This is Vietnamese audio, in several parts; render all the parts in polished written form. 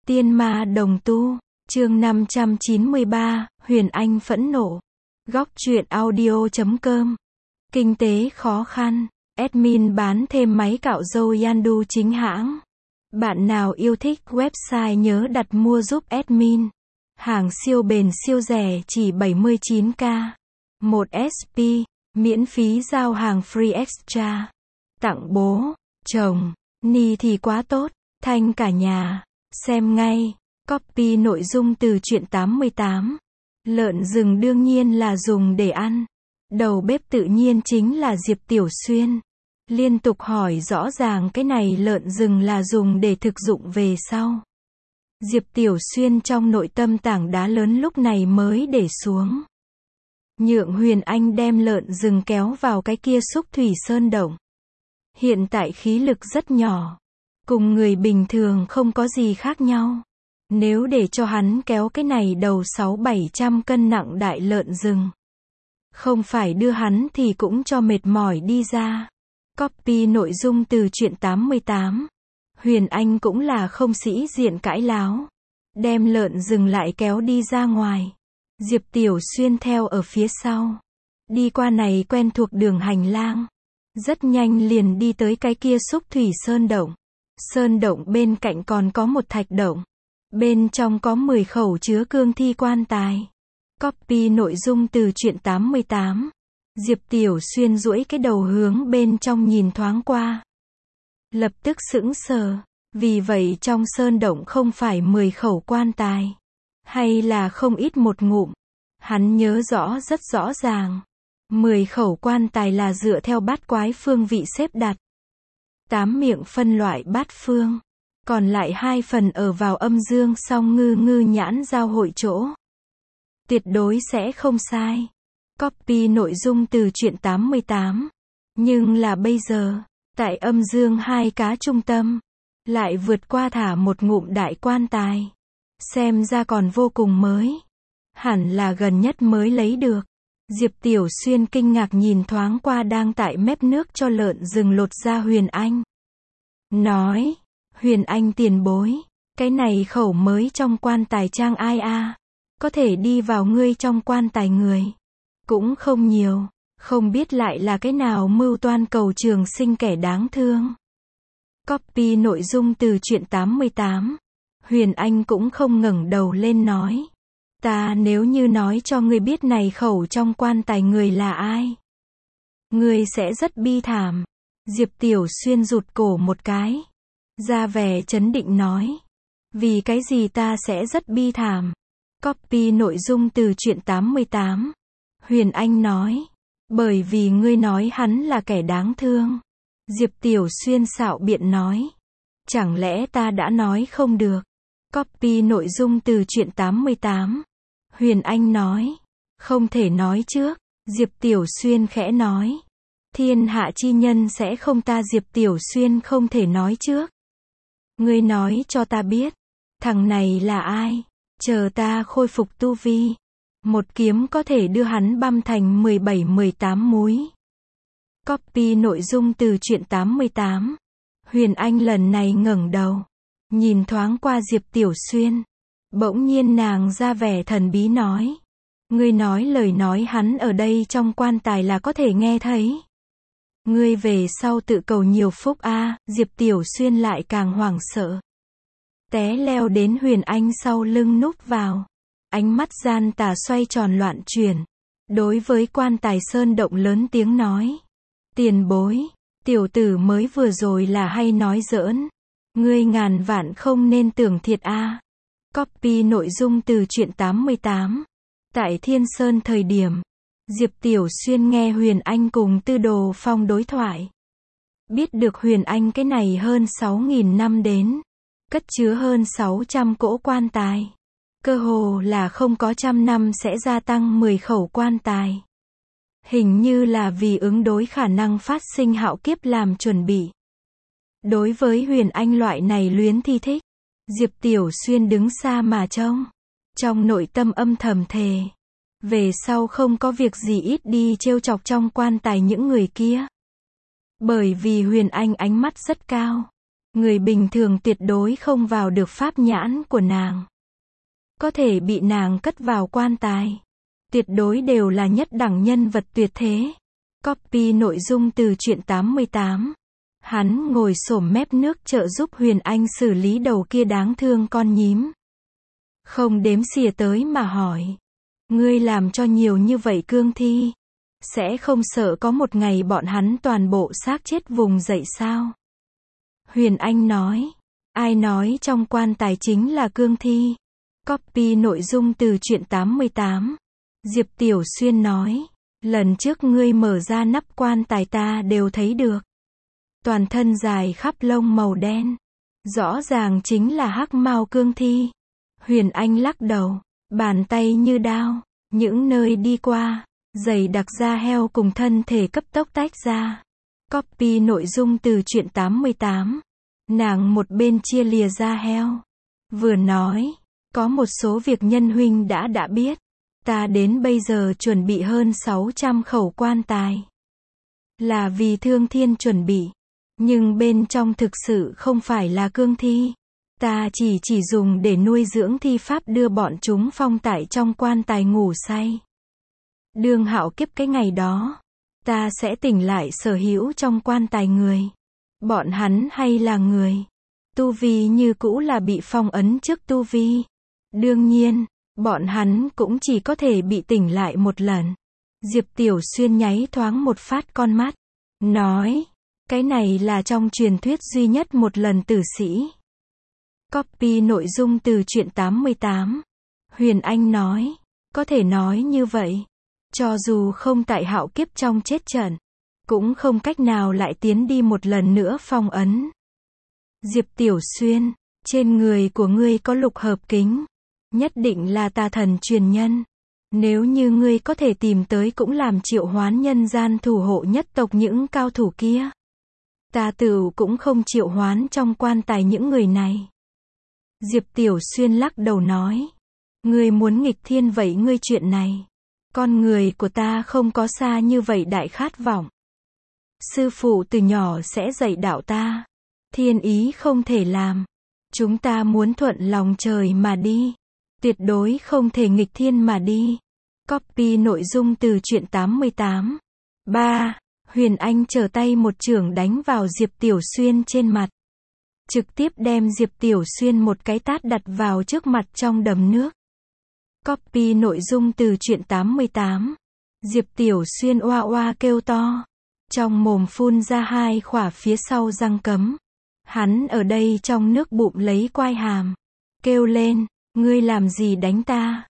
Tiên ma đồng tu, chương 593, Huyền Anh phẫn nộ. Góc truyện audio.com. Kinh tế khó khăn, admin bán thêm máy cạo râu Yandu chính hãng. Bạn nào yêu thích website nhớ đặt mua giúp admin. Hàng siêu bền siêu rẻ chỉ 79k. 1 SP, miễn phí giao hàng free extra. Tặng bố, chồng, ni thì quá tốt, thanh cả nhà. Xem ngay, copy nội dung từ truyện 88. Lợn rừng đương nhiên là dùng để ăn. Đầu bếp tự nhiên chính là Diệp Tiểu Xuyên. Liên tục hỏi rõ ràng cái này lợn rừng là dùng để thực dụng về sau. Diệp Tiểu Xuyên trong nội tâm tảng đá lớn lúc này mới để xuống. Nhượng Huyền Anh đem lợn rừng kéo vào cái kia xúc thủy sơn động. Hiện tại khí lực rất nhỏ. Cùng người bình thường không có gì khác nhau. Nếu để cho hắn kéo cái này đầu 600-700 cân nặng đại lợn rừng. Không phải đưa hắn thì cũng cho mệt mỏi đi ra. Copy nội dung từ truyện 88. Huyền Anh cũng là không sĩ diện cãi láo. Đem lợn rừng lại kéo đi ra ngoài. Diệp Tiểu Xuyên theo ở phía sau. Đi qua này quen thuộc đường hành lang. Rất nhanh liền đi tới cái kia xúc thủy sơn động. Sơn động bên cạnh còn có một thạch động. Bên trong có 10 khẩu chứa cương thi quan tài. Copy nội dung từ truyện 88. Diệp Tiểu Xuyên duỗi cái đầu hướng bên trong nhìn thoáng qua. Lập tức sững sờ. Vì vậy trong sơn động không phải 10 khẩu quan tài. Hay là không ít một ngụm. Hắn nhớ rõ rất rõ ràng. 10 khẩu quan tài là dựa theo bát quái phương vị xếp đặt. 8 miệng phân loại bát phương. Còn lại 2 phần ở vào âm dương song ngư nhãn giao hội chỗ. Tuyệt đối sẽ không sai. Copy nội dung từ truyện 88. Nhưng là bây giờ, tại âm dương 2 cá trung tâm, lại vượt qua thả một ngụm đại quan tài. Xem ra còn vô cùng mới. Hẳn là gần nhất mới lấy được. Diệp Tiểu Xuyên kinh ngạc nhìn thoáng qua đang tại mép nước cho lợn rừng lột ra Huyền Anh. Nói, Huyền Anh tiền bối, cái này khẩu mới trong quan tài trang ai a? Có thể đi vào ngươi trong quan tài người. Cũng không nhiều, không biết lại là cái nào mưu toan cầu trường sinh kẻ đáng thương. Copy nội dung từ truyện 88. Huyền Anh cũng không ngẩng đầu lên nói. Ta nếu như nói cho ngươi biết này khẩu trong quan tài người là ai, ngươi sẽ rất bi thảm. Diệp Tiểu Xuyên rụt cổ một cái. Ra vẻ trấn định nói. Vì cái gì ta sẽ rất bi thảm? Copy nội dung từ truyện 88. Huyền Anh nói. Bởi vì ngươi nói hắn là kẻ đáng thương. Diệp Tiểu Xuyên xạo biện nói. Chẳng lẽ ta đã nói không được? Copy nội dung từ truyện 88. Huyền Anh nói. Không thể nói trước. Diệp Tiểu Xuyên khẽ nói. Thiên hạ chi nhân sẽ không ta Diệp Tiểu Xuyên không thể nói trước. Ngươi nói cho ta biết. Thằng này là ai? Chờ ta khôi phục tu vi. Một kiếm có thể đưa hắn băm thành 17-18 múi. Copy nội dung từ truyện 88. Huyền Anh lần này ngẩng đầu. Nhìn thoáng qua Diệp Tiểu Xuyên. Bỗng nhiên nàng ra vẻ thần bí nói. Ngươi nói lời nói hắn ở đây trong quan tài là có thể nghe thấy. Ngươi về sau tự cầu nhiều phúc a. Diệp Tiểu Xuyên lại càng hoảng sợ. Té leo đến Huyền Anh sau lưng núp vào. Ánh mắt gian tà xoay tròn loạn chuyển. Đối với quan tài sơn động lớn tiếng nói. Tiền bối, tiểu tử mới vừa rồi là hay nói giỡn. Ngươi ngàn vạn không nên tưởng thiệt a. Copy nội dung từ truyện 88. Tại Thiên Sơn thời điểm, Diệp Tiểu Xuyên nghe Huyền Anh cùng Tư Đồ Phong đối thoại. Biết được Huyền Anh cái này hơn 6.000 năm đến. Cất chứa hơn 600 cỗ quan tài. Cơ hồ là không có trăm năm sẽ gia tăng 10 khẩu quan tài. Hình như là vì ứng đối khả năng phát sinh hạo kiếp làm chuẩn bị. Đối với Huyền Anh loại này luyến thi thích, Diệp Tiểu Xuyên đứng xa mà trông. Trong nội tâm âm thầm thề. Về sau không có việc gì ít đi trêu chọc trong quan tài những người kia. Bởi vì Huyền Anh ánh mắt rất cao. Người bình thường tuyệt đối không vào được pháp nhãn của nàng. Có thể bị nàng cất vào quan tài. Tuyệt đối đều là nhất đẳng nhân vật tuyệt thế. Copy nội dung từ truyện 88. Hắn ngồi xổm mép nước trợ giúp Huyền Anh xử lý đầu kia đáng thương con nhím. Không đếm xỉa tới mà hỏi. Ngươi làm cho nhiều như vậy cương thi. Sẽ không sợ có một ngày bọn hắn toàn bộ xác chết vùng dậy sao? Huyền Anh nói. Ai nói trong quan tài chính là cương thi? Copy nội dung từ truyện 88. Diệp Tiểu Xuyên nói. Lần trước ngươi mở ra nắp quan tài ta đều thấy được. Toàn thân dài khắp lông màu đen. Rõ ràng chính là hắc mao cương thi. Huyền Anh lắc đầu. Bàn tay như đao. Những nơi đi qua. Dày đặc da heo cùng thân thể cấp tốc tách ra. Copy nội dung từ truyện 88. Nàng một bên chia lìa da heo. Vừa nói. Có một số việc nhân huynh đã biết. Ta đến bây giờ chuẩn bị hơn 600 khẩu quan tài. Là vì Thương Thiên chuẩn bị. Nhưng bên trong thực sự không phải là cương thi. Ta chỉ dùng để nuôi dưỡng thi pháp đưa bọn chúng phong tại trong quan tài ngủ say. Đương hạo kiếp cái ngày đó. Ta sẽ tỉnh lại sở hữu trong quan tài người. Bọn hắn hay là người. Tu vi như cũ là bị phong ấn trước tu vi. Đương nhiên, bọn hắn cũng chỉ có thể bị tỉnh lại một lần. Diệp Tiểu Xuyên nháy thoáng một phát con mắt. Nói, cái này là trong truyền thuyết duy nhất một lần tử sĩ. Copy nội dung từ truyện 88. Huyền Anh nói, có thể nói như vậy. Cho dù không tại hạo kiếp trong chết trận, cũng không cách nào lại tiến đi một lần nữa phong ấn. Diệp Tiểu Xuyên, trên người của ngươi có lục hợp kính. Nhất định là tà thần truyền nhân. Nếu như ngươi có thể tìm tới cũng làm triệu hoán nhân gian thủ hộ nhất tộc những cao thủ kia. Ta tự cũng không triệu hoán trong quan tài những người này. Diệp Tiểu Xuyên lắc đầu nói. Ngươi muốn nghịch thiên vậy ngươi chuyện này. Con người của ta không có xa như vậy đại khát vọng. Sư phụ từ nhỏ sẽ dạy đạo ta. Thiên ý không thể làm. Chúng ta muốn thuận lòng trời mà đi. Tuyệt đối không thể nghịch thiên mà đi. Copy nội dung từ truyện 88. 3. Huyền Anh trở tay một chưởng đánh vào Diệp Tiểu Xuyên trên mặt. Trực tiếp đem Diệp Tiểu Xuyên một cái tát đặt vào trước mặt trong đầm nước. Copy nội dung từ truyện 88. Diệp Tiểu Xuyên oa oa kêu to. Trong mồm phun ra hai khỏa phía sau răng cấm. Hắn ở đây trong nước bụng lấy quai hàm. Kêu lên, ngươi làm gì đánh ta?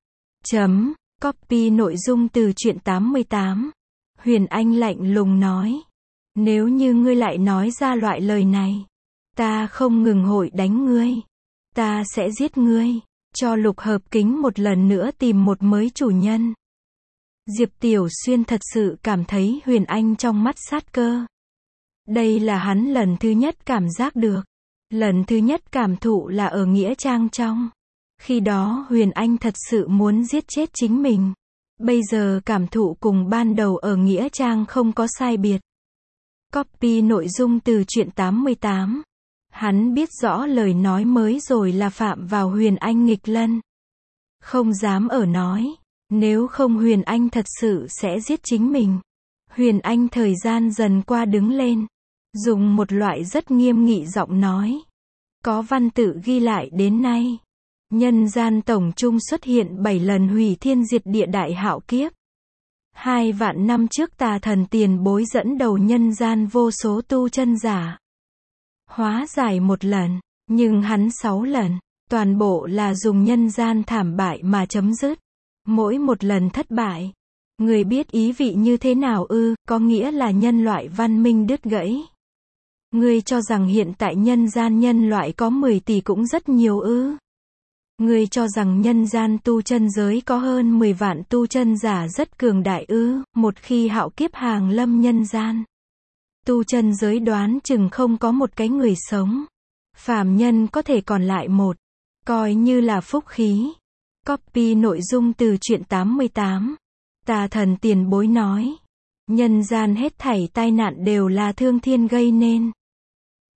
Copy nội dung từ truyện 88. Huyền Anh lạnh lùng nói. Nếu như ngươi lại nói ra loại lời này, ta không ngừng hội đánh ngươi. Ta sẽ giết ngươi. Cho lục hợp kính một lần nữa tìm một mới chủ nhân. Diệp Tiểu Xuyên thật sự cảm thấy Huyền Anh trong mắt sát cơ. Đây là hắn lần thứ nhất cảm giác được. Lần thứ nhất cảm thụ là ở Nghĩa Trang trong. Khi đó Huyền Anh thật sự muốn giết chết chính mình. Bây giờ cảm thụ cùng ban đầu ở Nghĩa Trang không có sai biệt. Copy nội dung từ truyện 88. Hắn biết rõ lời nói mới rồi là phạm vào Huyền Anh nghịch lân. Không dám ở nói. Nếu không Huyền Anh thật sự sẽ giết chính mình. Huyền Anh thời gian dần qua đứng lên. Dùng một loại rất nghiêm nghị giọng nói. Có văn tự ghi lại đến nay. Nhân gian tổng chung xuất hiện 7 lần hủy thiên diệt địa đại hạo kiếp. 2 vạn năm trước tà thần tiền bối dẫn đầu nhân gian vô số tu chân giả. Hóa giải một lần, nhưng hắn 6 lần, toàn bộ là dùng nhân gian thảm bại mà chấm dứt. Mỗi một lần thất bại, người biết ý vị như thế nào ư, có nghĩa là nhân loại văn minh đứt gãy. Ngươi cho rằng hiện tại nhân gian nhân loại có 10 tỷ cũng rất nhiều ư? Ngươi cho rằng nhân gian tu chân giới có hơn 10 vạn tu chân giả rất cường đại ư? Một khi hạo kiếp hàng lâm nhân gian, tu chân giới đoán chừng không có một cái người sống. Phàm nhân có thể còn lại một, coi như là phúc khí. Copy nội dung từ truyện 88. Tà thần tiền bối nói. Nhân gian hết thảy tai nạn đều là Thương Thiên gây nên.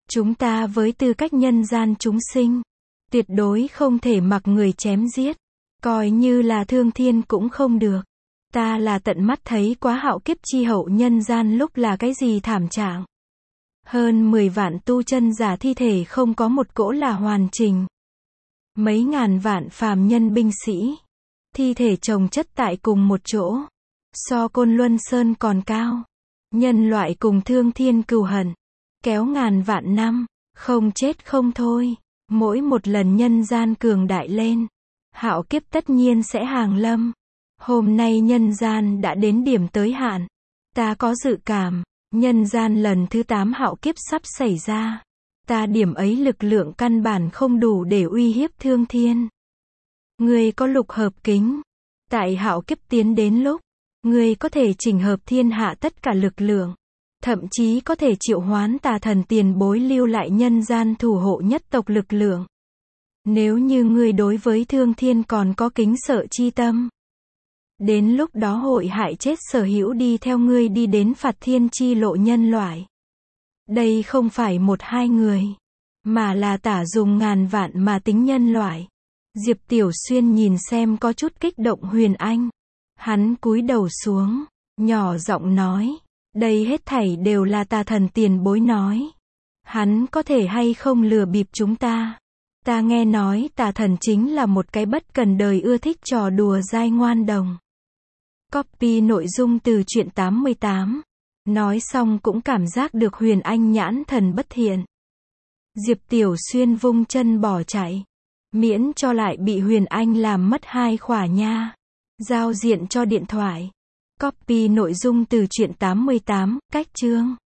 Chúng ta với tư cách nhân gian chúng sinh, tuyệt đối không thể mặc người chém giết, coi như là thương thiên cũng không được. Ta là tận mắt thấy quá hạo kiếp chi hậu nhân gian lúc là cái gì thảm trạng. Hơn 10 vạn tu chân giả thi thể không có một cỗ là hoàn chỉnh. Mấy ngàn vạn phàm nhân binh sĩ, thi thể chồng chất tại cùng một chỗ. So Côn Luân Sơn còn cao. Nhân loại cùng thương thiên cừu hận, kéo ngàn vạn năm, không chết không thôi. Mỗi một lần nhân gian cường đại lên, hạo kiếp tất nhiên sẽ hàng lâm. Hôm nay nhân gian đã đến điểm tới hạn. Ta có dự cảm, nhân gian lần thứ 8 hạo kiếp sắp xảy ra. Ta điểm ấy lực lượng căn bản không đủ để uy hiếp thương thiên. Ngươi có lục hợp kính. Tại hạo kiếp tiến đến lúc, ngươi có thể chỉnh hợp thiên hạ tất cả lực lượng. Thậm chí có thể triệu hoán tà thần tiền bối lưu lại nhân gian thủ hộ nhất tộc lực lượng. Nếu như ngươi đối với thương thiên còn có kính sợ chi tâm, đến lúc đó hội hại chết sở hữu đi theo ngươi đi đến phạt thiên chi lộ nhân loại. Đây không phải một hai người, mà là tả dùng ngàn vạn mà tính nhân loại. Diệp Tiểu Xuyên nhìn xem có chút kích động Huyền Anh. Hắn cúi đầu xuống, nhỏ giọng nói, đây hết thảy đều là tà thần tiền bối nói. Hắn có thể hay không lừa bịp chúng ta? Ta nghe nói tà thần chính là một cái bất cần đời ưa thích trò đùa dai ngoan đồng. Copy nội dung từ truyện 88. Nói xong cũng cảm giác được Huyền Anh nhãn thần bất thiện. Diệp Tiểu Xuyên vung chân bỏ chạy. Miễn cho lại bị Huyền Anh làm mất 2 khỏa nha. Giao diện cho điện thoại. Copy nội dung từ truyện 88, cách chương.